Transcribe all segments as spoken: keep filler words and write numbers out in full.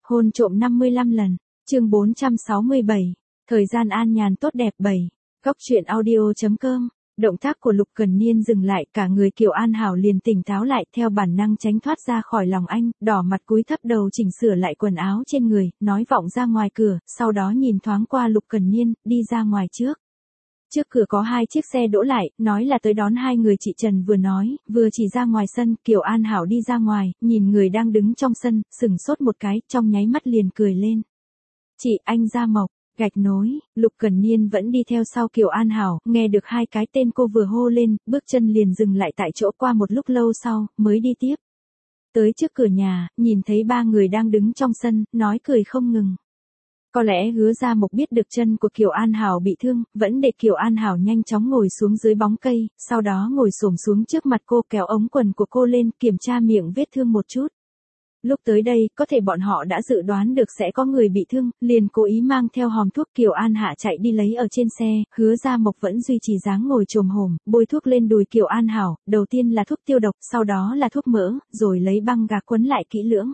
Hôn trộm năm mươi lăm lần, chương bốn trăm sáu mươi bảy, thời gian an nhàn tốt đẹp bảy, góc truyện audio chấm com. Động tác của Lục Cần Niên dừng lại, cả người Kiều An Hảo liền tỉnh táo lại, theo bản năng tránh thoát ra khỏi lòng anh, đỏ mặt cúi thấp đầu chỉnh sửa lại quần áo trên người, nói vọng ra ngoài cửa, sau đó nhìn thoáng qua Lục Cần Niên, đi ra ngoài trước. Trước cửa có hai chiếc xe đỗ lại, nói là tới đón hai người. Chị Trần vừa nói, vừa chỉ ra ngoài sân. Kiều An Hảo đi ra ngoài, nhìn người đang đứng trong sân, sừng sốt một cái, trong nháy mắt liền cười lên. Chị, anh Gia Mộc. Gạch nối, Lục Cần Niên vẫn đi theo sau Kiều An Hảo, nghe được hai cái tên cô vừa hô lên, bước chân liền dừng lại tại chỗ, qua một lúc lâu sau, mới đi tiếp. Tới trước cửa nhà, nhìn thấy ba người đang đứng trong sân, nói cười không ngừng. Có lẽ Hứa Gia Mộc biết được chân của Kiều An Hảo bị thương, vẫn để Kiều An Hảo nhanh chóng ngồi xuống dưới bóng cây, sau đó ngồi xổm xuống trước mặt cô, kéo ống quần của cô lên, kiểm tra miệng vết thương một chút. Lúc tới đây, có thể bọn họ đã dự đoán được sẽ có người bị thương, liền cố ý mang theo hòm thuốc. Kiều An Hạ chạy đi lấy ở trên xe, Hứa Gia Mộc vẫn duy trì dáng ngồi chồm hổm, bôi thuốc lên đùi Kiều An Hảo, đầu tiên là thuốc tiêu độc, sau đó là thuốc mỡ, rồi lấy băng gạc quấn lại kỹ lưỡng.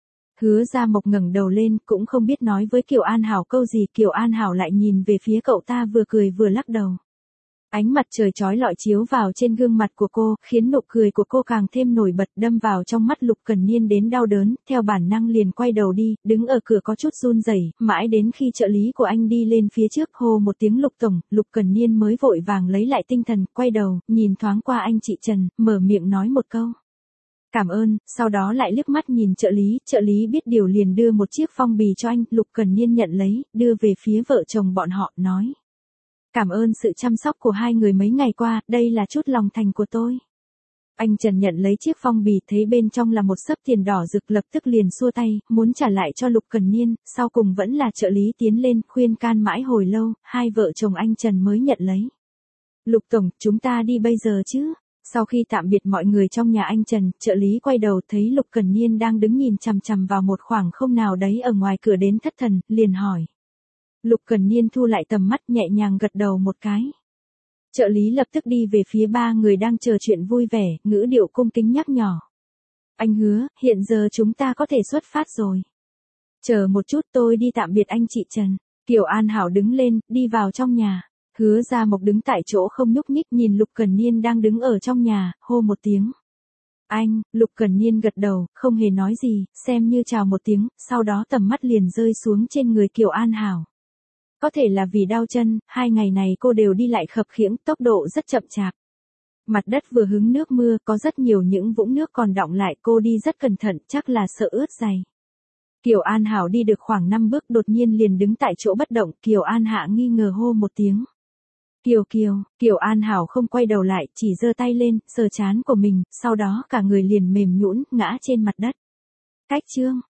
Hứa Gia Mộc ngẩng đầu lên, cũng không biết nói với Kiều An Hảo câu gì, Kiều An Hảo lại nhìn về phía cậu ta, vừa cười vừa lắc đầu. Ánh mặt trời chói lọi chiếu vào trên gương mặt của cô, khiến nụ cười của cô càng thêm nổi bật, đâm vào trong mắt Lục Cần Niên đến đau đớn, theo bản năng liền quay đầu đi, đứng ở cửa có chút run rẩy, mãi đến khi trợ lý của anh đi lên phía trước hô một tiếng Lục tổng, Lục Cần Niên mới vội vàng lấy lại tinh thần, quay đầu, nhìn thoáng qua anh chị Trần, mở miệng nói một câu. Cảm ơn, sau đó lại liếc mắt nhìn trợ lý, trợ lý biết điều liền đưa một chiếc phong bì cho anh, Lục Cần Niên nhận lấy, đưa về phía vợ chồng bọn họ, nói. Cảm ơn sự chăm sóc của hai người mấy ngày qua, đây là chút lòng thành của tôi. Anh Trần nhận lấy chiếc phong bì, thấy bên trong là một xấp tiền đỏ rực, lập tức liền xua tay, muốn trả lại cho Lục Cần Niên, sau cùng vẫn là trợ lý tiến lên, khuyên can mãi hồi lâu, hai vợ chồng anh Trần mới nhận lấy. Lục tổng, chúng ta đi bây giờ chứ? Sau khi tạm biệt mọi người trong nhà anh Trần, trợ lý quay đầu thấy Lục Cần Niên đang đứng nhìn chằm chằm vào một khoảng không nào đấy ở ngoài cửa đến thất thần, liền hỏi. Lục Cần Niên thu lại tầm mắt, nhẹ nhàng gật đầu một cái. Trợ lý lập tức đi về phía ba người đang chờ chuyện vui vẻ, ngữ điệu cung kính nhắc nhỏ. Anh Hứa, hiện giờ chúng ta có thể xuất phát rồi. Chờ một chút, tôi đi tạm biệt anh chị Trần. Kiều An Hảo đứng lên, đi vào trong nhà. Hứa Gia Mộc đứng tại chỗ không nhúc nhích, nhìn Lục Cần Niên đang đứng ở trong nhà, hô một tiếng. Anh, Lục Cần Niên gật đầu, không hề nói gì, xem như chào một tiếng, sau đó tầm mắt liền rơi xuống trên người Kiều An Hảo. Có thể là vì đau chân, hai ngày này cô đều đi lại khập khiễng, tốc độ rất chậm chạp. Mặt đất vừa hứng nước mưa, có rất nhiều những vũng nước còn đọng lại, cô đi rất cẩn thận, chắc là sợ ướt giày. Kiều An Hảo đi được khoảng năm bước, đột nhiên liền đứng tại chỗ bất động, Kiều An Hạ nghi ngờ hô một tiếng. Kiều Kiều, Kiều An Hảo không quay đầu lại, chỉ giơ tay lên, sờ trán của mình, sau đó cả người liền mềm nhũn, ngã trên mặt đất. Cách chương.